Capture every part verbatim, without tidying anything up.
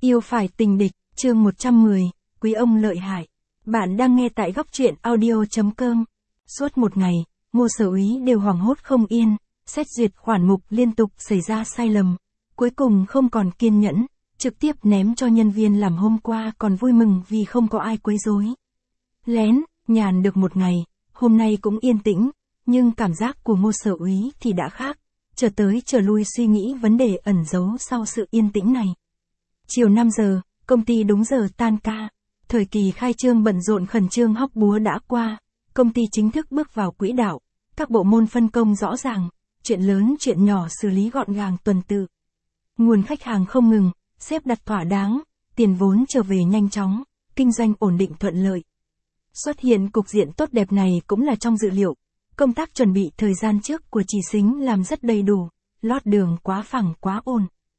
Yêu phải tình địch, chương một trăm mười, quý ông lợi hại. Bạn đang nghe tại góc truyện audio.com. Suốt một ngày, Ngô Sở Úy đều hoảng hốt không yên, xét duyệt khoản mục liên tục xảy ra sai lầm. Cuối cùng không còn kiên nhẫn, trực tiếp ném cho nhân viên làm hôm qua còn vui mừng vì không có ai quấy rối. Lén, nhàn được một ngày, hôm nay cũng yên tĩnh, nhưng cảm giác của Ngô Sở Úy thì đã khác. Trở tới trở lui suy nghĩ vấn đề ẩn giấu sau sự yên tĩnh này. Chiều năm giờ, công ty đúng giờ tan ca. Thời kỳ khai trương bận rộn khẩn trương hóc búa đã qua. Công ty chính thức bước vào quỹ đạo. Các bộ môn phân công rõ ràng. Chuyện lớn chuyện nhỏ xử lý gọn gàng tuần tự. Nguồn khách hàng không ngừng, xếp đặt thỏa đáng. Tiền vốn trở về nhanh chóng. Kinh doanh ổn định thuận lợi. Xuất hiện cục diện tốt đẹp này cũng là trong dự liệu. Công tác chuẩn bị thời gian trước của Chỉ Sính làm rất đầy đủ, lót đường quá phẳng quá ổn.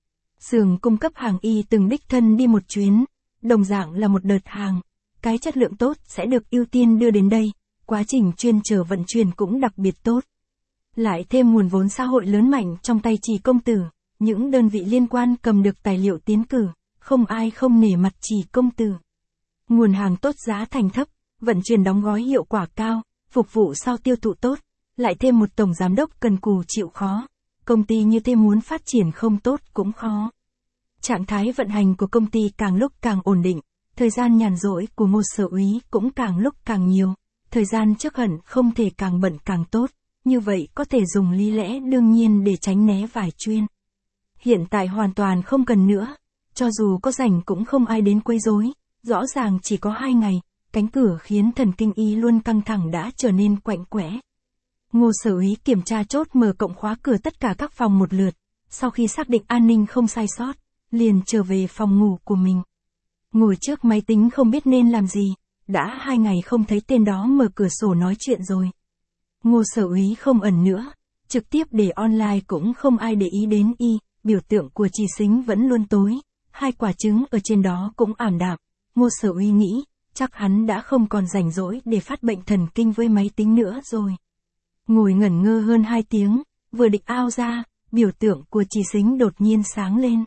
Xưởng cung cấp hàng y từng đích thân đi một chuyến, đồng dạng là một đợt hàng, cái chất lượng tốt sẽ được ưu tiên đưa đến đây, quá trình chuyên chở vận chuyển cũng đặc biệt tốt. Lại thêm nguồn vốn xã hội lớn mạnh trong tay Chỉ công tử, những đơn vị liên quan cầm được tài liệu tiến cử, không ai không nể mặt Chỉ công tử. Nguồn hàng tốt giá thành thấp, vận chuyển đóng gói hiệu quả cao. Phục vụ sau tiêu thụ tốt, lại thêm một tổng giám đốc cần cù chịu khó, công ty như thế muốn phát triển không tốt cũng khó. Trạng thái vận hành của công ty càng lúc càng ổn định, thời gian nhàn rỗi của Ngô Sở Úy cũng càng lúc càng nhiều, thời gian trước hẳn không thể càng bận càng tốt, như vậy có thể dùng lý lẽ đương nhiên để tránh né vải chuyên. Hiện tại hoàn toàn không cần nữa, cho dù có rảnh cũng không ai đến quấy rối, rõ ràng chỉ có hai ngày. Cánh cửa khiến thần kinh y luôn căng thẳng đã trở nên quạnh quẽ. Ngô Sở Úy kiểm tra chốt mở cộng khóa cửa tất cả các phòng một lượt, sau khi xác định an ninh không sai sót, liền trở về phòng ngủ của mình. Ngồi trước máy tính không biết nên làm gì, đã hai ngày không thấy tên đó mở cửa sổ nói chuyện rồi. Ngô Sở Úy không ẩn nữa, trực tiếp để online cũng không ai để ý đến y, biểu tượng của Chỉ Sính vẫn luôn tối, hai quả trứng ở trên đó cũng ảm đạm. Ngô Sở Úy nghĩ, chắc hắn đã không còn rảnh rỗi để phát bệnh thần kinh với máy tính nữa rồi. Ngồi ngẩn ngơ hơn hai tiếng, vừa định ao ra, biểu tượng của Chỉ Sính đột nhiên sáng lên.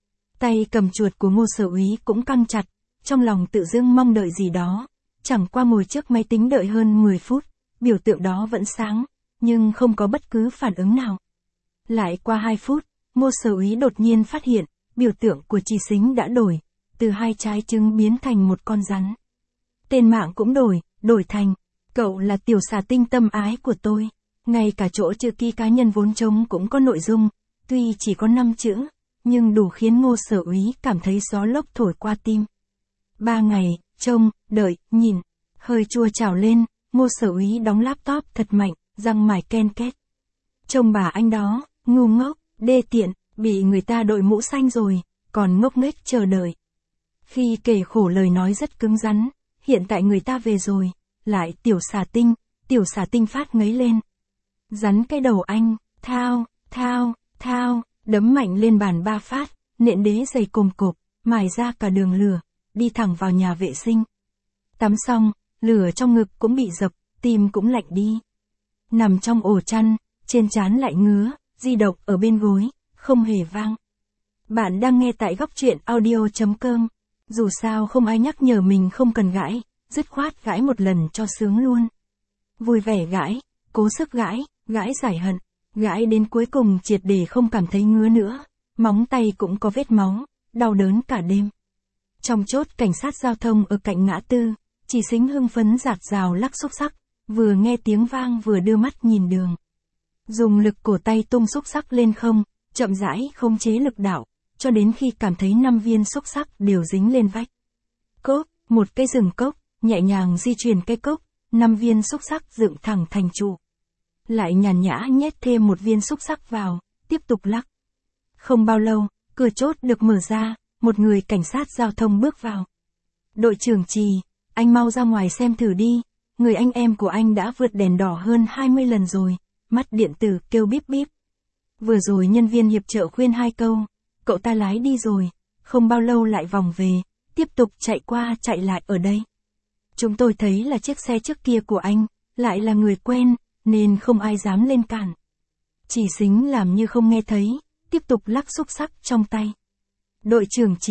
Tay cầm chuột của Ngô Sở Úy cũng căng chặt, trong lòng tự dưng mong đợi gì đó. Chẳng qua ngồi trước máy tính đợi hơn mười phút, biểu tượng đó vẫn sáng, nhưng không có bất cứ phản ứng nào. Lại qua hai phút, Ngô Sở Úy đột nhiên phát hiện, biểu tượng của Chỉ Sính đã đổi, từ hai trái trứng biến thành một con rắn. Tên mạng cũng đổi, đổi thành, cậu là tiểu xà tinh tâm ái của tôi. Ngay cả chỗ chữ ký cá nhân vốn trống cũng có nội dung, tuy chỉ có năm chữ, nhưng đủ khiến Ngô Sở Úy cảm thấy gió lốc thổi qua tim. Ba ngày, trông, đợi, nhìn, hơi chua trào lên, Ngô Sở Úy đóng laptop thật mạnh, răng mài ken két. Trông bà anh đó, ngu ngốc, đê tiện, bị người ta đội mũ xanh rồi, còn ngốc nghếch chờ đợi. Khi kể khổ lời nói rất cứng rắn. Hiện tại người ta về rồi, lại tiểu xà tinh, tiểu xà tinh phát ngấy lên. Rắn cái đầu anh, thao, thao, thao, đấm mạnh lên bàn ba phát, nện đế dày cồm cộp, mài ra cả đường lửa, đi thẳng vào nhà vệ sinh. Tắm xong, lửa trong ngực cũng bị dập, tim cũng lạnh đi. Nằm trong ổ chăn, trên trán lại ngứa, di động ở bên gối, không hề vang. Bạn đang nghe tại góc truyện audio.com. Dù sao không ai nhắc nhở mình không cần gãi, dứt khoát gãi một lần cho sướng luôn. Vui vẻ gãi, cố sức gãi, gãi giải hận, gãi đến cuối cùng triệt để không cảm thấy ngứa nữa, móng tay cũng có vết máu, đau đớn cả đêm. Trong chốt cảnh sát giao thông ở cạnh ngã tư, Chỉ Sính hưng phấn rạt rào lắc xúc xắc, vừa nghe tiếng vang vừa đưa mắt nhìn đường. Dùng lực cổ tay tung xúc xắc lên không, chậm rãi khống chế lực đạo. Cho đến khi cảm thấy năm viên xúc xắc đều dính lên vách. Cốc, một cây rừng cốc, nhẹ nhàng di chuyển cây cốc, năm viên xúc xắc dựng thẳng thành trụ. Lại nhàn nhã nhét thêm một viên xúc xắc vào, tiếp tục lắc. Không bao lâu, cửa chốt được mở ra, một người cảnh sát giao thông bước vào. Đội trưởng Trì, anh mau ra ngoài xem thử đi, người anh em của anh đã vượt đèn đỏ hơn hai mươi lần rồi, mắt điện tử kêu bíp bíp. Vừa rồi nhân viên hiệp trợ khuyên hai câu. Cậu ta lái đi rồi, không bao lâu lại vòng về, tiếp tục chạy qua chạy lại ở đây. Chúng tôi thấy là chiếc xe trước kia của anh, lại là người quen, nên không ai dám lên cản. Chỉ Sính làm như không nghe thấy, tiếp tục lắc xúc xắc trong tay. Đội trưởng Trì,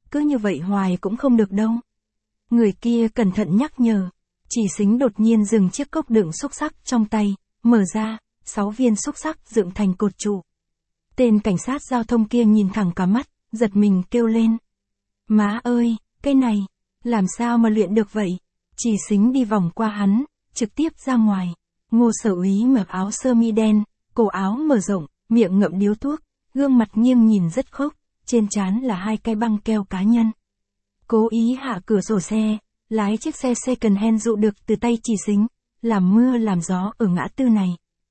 cứ như vậy hoài cũng không được đâu. Người kia cẩn thận nhắc nhở. Chỉ Sính đột nhiên dừng chiếc cốc đựng xúc xắc trong tay, mở ra, sáu viên xúc xắc dựng thành cột trụ. Tên cảnh sát giao thông kia nhìn thẳng cả mắt, giật mình kêu lên. Má ơi, cái này, làm sao mà luyện được vậy? Chỉ Sính đi vòng qua hắn, trực tiếp ra ngoài. Ngô Sở Úy mặc áo sơ mi đen, cổ áo mở rộng, miệng ngậm điếu thuốc, gương mặt nghiêng nhìn rất khốc, trên trán là hai cái băng keo cá nhân. Cố ý hạ cửa sổ xe, lái chiếc xe second hand dụ được từ tay Chỉ Sính, làm mưa làm gió ở ngã tư này.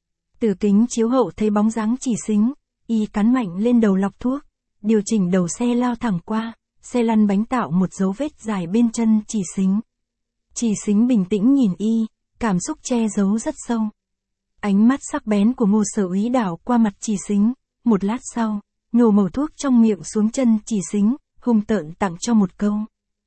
Từ kính chiếu hậu thấy bóng dáng Chỉ Sính, y cắn mạnh lên đầu lọc thuốc, điều chỉnh đầu xe lao thẳng qua, xe lăn bánh tạo một dấu vết dài bên chân Chỉ Sính. Chỉ Sính bình tĩnh nhìn y, cảm xúc che giấu rất sâu. Ánh mắt sắc bén của Ngô Sở Úy đảo qua mặt Chỉ Sính, một lát sau, nhổ mẩu thuốc trong miệng xuống chân Chỉ Sính, hung tợn tặng cho một câu.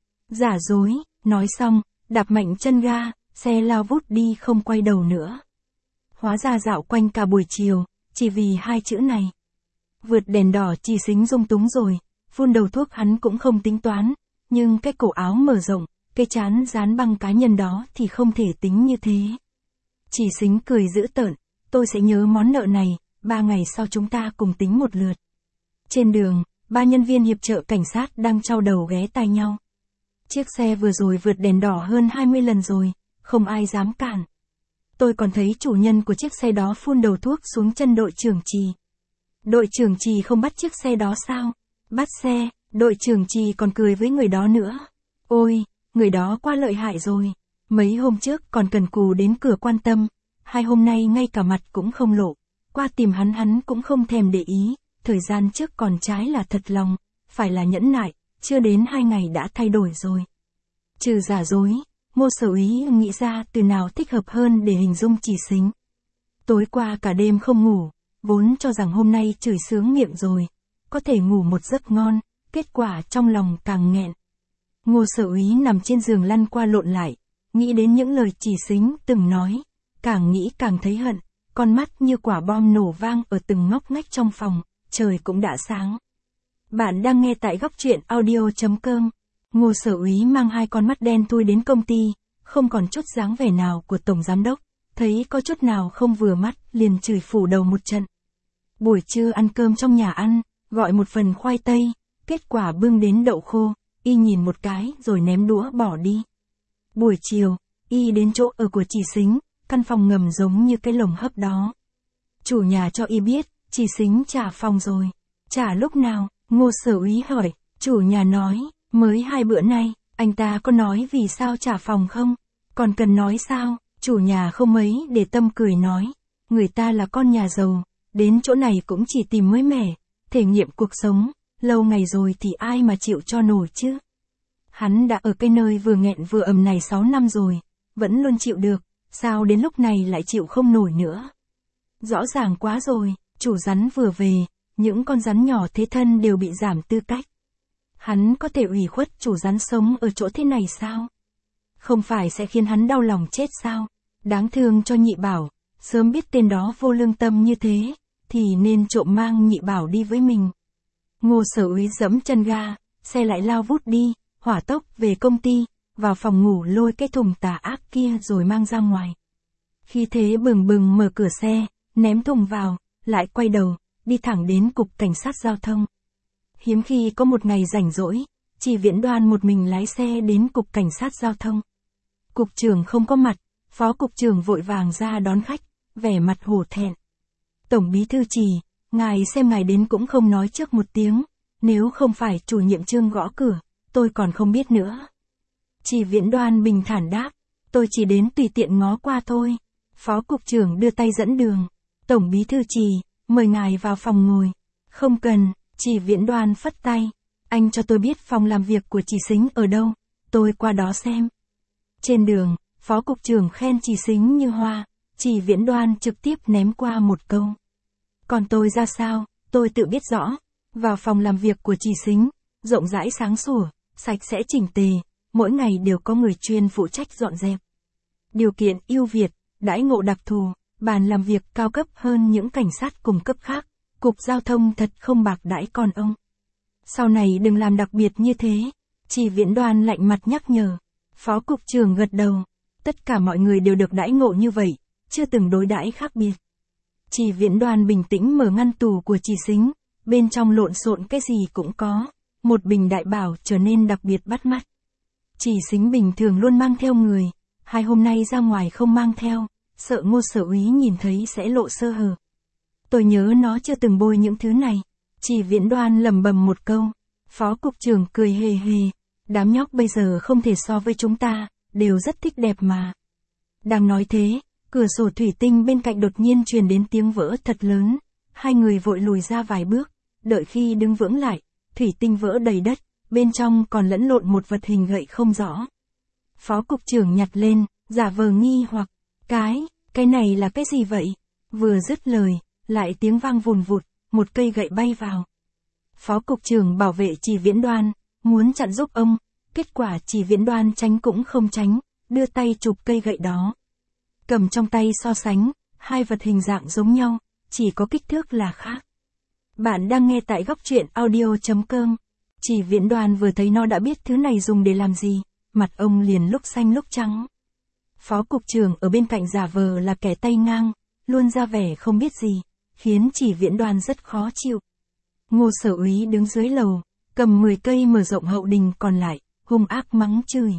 Giả dối, nói xong, đạp mạnh chân ga, xe lao vút đi không quay đầu nữa. Hóa ra dạo quanh cả buổi chiều, chỉ vì hai chữ này. Vượt đèn đỏ Chỉ Sính rung túng rồi, phun đầu thuốc hắn cũng không tính toán, nhưng cái cổ áo mở rộng, cái trán dán băng cá nhân đó thì không thể tính như thế. Chỉ Sính cười dữ tợn, tôi sẽ nhớ món nợ này, ba ngày sau chúng ta cùng tính một lượt. Trên đường, ba nhân viên hiệp trợ cảnh sát đang trao đầu ghé tai nhau. Chiếc xe vừa rồi vượt đèn đỏ hơn hai mươi lần rồi, không ai dám cản. Tôi còn thấy chủ nhân của chiếc xe đó phun đầu thuốc xuống chân đội trưởng Trì. Đội trưởng Trì không bắt chiếc xe đó sao? Bắt xe, đội trưởng Trì còn cười với người đó nữa. Ôi, người đó quá lợi hại rồi. Mấy hôm trước còn cần cù đến cửa quan tâm, hai hôm nay ngay cả mặt cũng không lộ. Qua tìm hắn hắn cũng không thèm để ý, thời gian trước còn trái là thật lòng, phải là nhẫn nại, chưa đến hai ngày đã thay đổi rồi. Trừ giả dối, Ngô Sở Úy nghĩ ra từ nào thích hợp hơn để hình dung Chỉ Sính. Tối qua cả đêm không ngủ, vốn cho rằng hôm nay chửi sướng miệng rồi, có thể ngủ một giấc ngon, kết quả trong lòng càng nghẹn. Ngô Sở Úy nằm trên giường lăn qua lộn lại, nghĩ đến những lời Chỉ Sính từng nói, càng nghĩ càng thấy hận, con mắt như quả bom nổ vang ở từng ngóc ngách trong phòng, trời cũng đã sáng. Bạn đang nghe tại góc truyện audio chấm com. Ngô Sở Úy mang hai con mắt đen thui đến công ty, không còn chút dáng vẻ nào của tổng giám đốc, thấy có chút nào không vừa mắt, liền chửi phủ đầu một trận. Buổi trưa ăn cơm trong nhà ăn, gọi một phần khoai tây, kết quả bưng đến đậu khô, y nhìn một cái rồi ném đũa bỏ đi. Buổi chiều, y đến chỗ ở của Chỉ Sính, căn phòng ngầm giống như cái lồng hấp đó. Chủ nhà cho y biết, Chỉ Sính trả phòng rồi. Trả lúc nào? Ngô Sở Úy hỏi. Chủ nhà nói, mới hai bữa nay, anh ta có nói vì sao trả phòng không? Còn cần nói sao? Chủ nhà không mấy để tâm cười nói. Người ta là con nhà giàu, đến chỗ này cũng chỉ tìm mới mẻ, thể nghiệm cuộc sống, lâu ngày rồi thì ai mà chịu cho nổi chứ? Hắn đã ở cái nơi vừa nghẹn vừa ầm này sáu năm rồi, vẫn luôn chịu được, sao đến lúc này lại chịu không nổi nữa? Rõ ràng quá rồi, chủ rắn vừa về, những con rắn nhỏ thế thân đều bị giảm tư cách. Hắn có thể ủy khuất chủ rắn sống ở chỗ thế này sao? Không phải sẽ khiến hắn đau lòng chết sao? Đáng thương cho Nhị Bảo, sớm biết tên đó vô lương tâm như thế, thì nên trộm mang Nhị Bảo đi với mình. Ngô Sở Úy giẫm chân ga, xe lại lao vút đi, hỏa tốc về công ty, vào phòng ngủ lôi cái thùng tà ác kia rồi mang ra ngoài. Khi thế bừng bừng mở cửa xe, ném thùng vào, lại quay đầu, đi thẳng đến cục cảnh sát giao thông. Hiếm khi có một ngày rảnh rỗi, Chỉ Viễn Đoan một mình lái xe đến cục cảnh sát giao thông. Cục trưởng không có mặt, phó cục trưởng vội vàng ra đón khách, vẻ mặt hổ thẹn. Tổng bí thư Chỉ, ngài xem ngài đến cũng không nói trước một tiếng, nếu không phải chủ nhiệm Trương gõ cửa, tôi còn không biết nữa. Chỉ Viễn Đoan bình thản đáp, tôi chỉ đến tùy tiện ngó qua thôi. Phó cục trưởng đưa tay dẫn đường. Tổng bí thư Chỉ, mời ngài vào phòng ngồi. Không cần, Chỉ Viễn Đoan phất tay. Anh cho tôi biết phòng làm việc của Chỉ Sính ở đâu, tôi qua đó xem. Trên đường, phó cục trưởng khen Chỉ Sính như hoa, Chỉ Viễn Đoan trực tiếp ném qua một câu. Còn tôi ra sao, tôi tự biết rõ. Vào phòng làm việc của Chỉ Sính, rộng rãi sáng sủa, sạch sẽ chỉnh tề, mỗi ngày đều có người chuyên phụ trách dọn dẹp. Điều kiện ưu việt, đãi ngộ đặc thù, bàn làm việc cao cấp hơn những cảnh sát cùng cấp khác, cục giao thông thật không bạc đãi con ông. Sau này đừng làm đặc biệt như thế. Chỉ Viễn Đoan lạnh mặt nhắc nhở. Phó cục trưởng gật đầu. Tất cả mọi người đều được đãi ngộ như vậy, chưa từng đối đãi khác biệt. Chỉ Viễn Đoan bình tĩnh mở ngăn tủ của Chỉ Sính, bên trong lộn xộn cái gì cũng có, một bình đại bảo trở nên đặc biệt bắt mắt. Chỉ Sính bình thường luôn mang theo người, hai hôm nay ra ngoài không mang theo, sợ Ngô Sở Úy nhìn thấy sẽ lộ sơ hở. Tôi nhớ nó chưa từng bôi những thứ này. Chỉ Viễn Đoan lẩm bẩm một câu. Phó cục trưởng cười hề hề. Đám nhóc bây giờ không thể so với chúng ta, đều rất thích đẹp mà. Đang nói thế, cửa sổ thủy tinh bên cạnh đột nhiên truyền đến tiếng vỡ thật lớn. Hai người vội lùi ra vài bước, đợi khi đứng vững lại, thủy tinh vỡ đầy đất, bên trong còn lẫn lộn một vật hình gậy không rõ. Phó cục trưởng nhặt lên, giả vờ nghi hoặc, cái, cái này là cái gì vậy? Vừa dứt lời, lại tiếng vang vùn vụt, một cây gậy bay vào. Phó cục trưởng bảo vệ Chỉ Viễn Đoan, muốn chặn giúp ông, kết quả Chỉ Viễn Đoan tránh cũng không tránh, đưa tay chụp cây gậy đó. Cầm trong tay so sánh, hai vật hình dạng giống nhau, chỉ có kích thước là khác. Bạn đang nghe tại góc truyện audio chấm com. Chỉ Viễn Đoan vừa thấy nó đã biết thứ này dùng để làm gì, mặt ông liền lúc xanh lúc trắng. Phó cục trưởng ở bên cạnh giả vờ là kẻ tay ngang, luôn ra vẻ không biết gì, khiến Chỉ Viễn Đoan rất khó chịu. Ngô Sở Úy đứng dưới lầu, cầm mười cây mở rộng hậu đình còn lại, hung ác mắng chửi.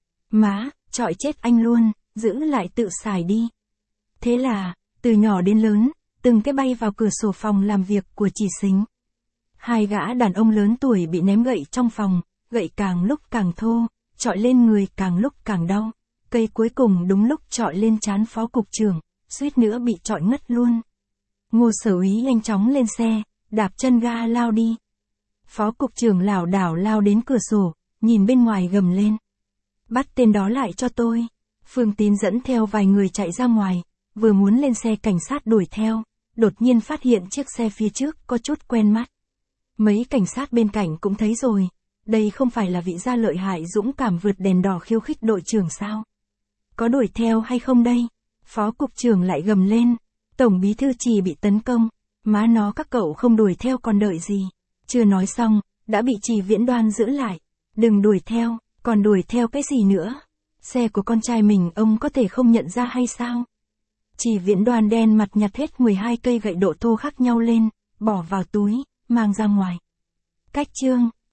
Má, chọi chết anh luôn, giữ lại tự xài đi. Thế là, từ nhỏ đến lớn, từng cái bay vào cửa sổ phòng làm việc của Chỉ Sính. Hai gã đàn ông lớn tuổi bị ném gậy trong phòng, gậy càng lúc càng thô, chọi lên người càng lúc càng đau. Cây cuối cùng đúng lúc chọi lên trán phó cục trưởng, suýt nữa bị chọi ngất luôn. Ngô Sở Úy nhanh chóng lên xe, đạp chân ga lao đi. Phó cục trưởng lảo đảo lao đến cửa sổ, nhìn bên ngoài gầm lên. Bắt tên đó lại cho tôi. Phương Tín dẫn theo vài người chạy ra ngoài, vừa muốn lên xe cảnh sát đuổi theo, đột nhiên phát hiện chiếc xe phía trước có chút quen mắt. Mấy cảnh sát bên cạnh cũng thấy rồi, đây không phải là vị gia lợi hại dũng cảm vượt đèn đỏ khiêu khích đội trưởng sao? Có đuổi theo hay không đây? Phó cục trưởng lại gầm lên, tổng bí thư Chỉ bị tấn công, má nó các cậu không đuổi theo còn đợi gì? Chưa nói xong, đã bị Chỉ Viễn Đoan giữ lại. Đừng đuổi theo, còn đuổi theo cái gì nữa? Xe của con trai mình ông có thể không nhận ra hay sao? Chỉ Viễn Đoan đen mặt nhặt hết mười hai cây gậy độ thô khác nhau lên, bỏ vào túi, mang ra ngoài. Cách chương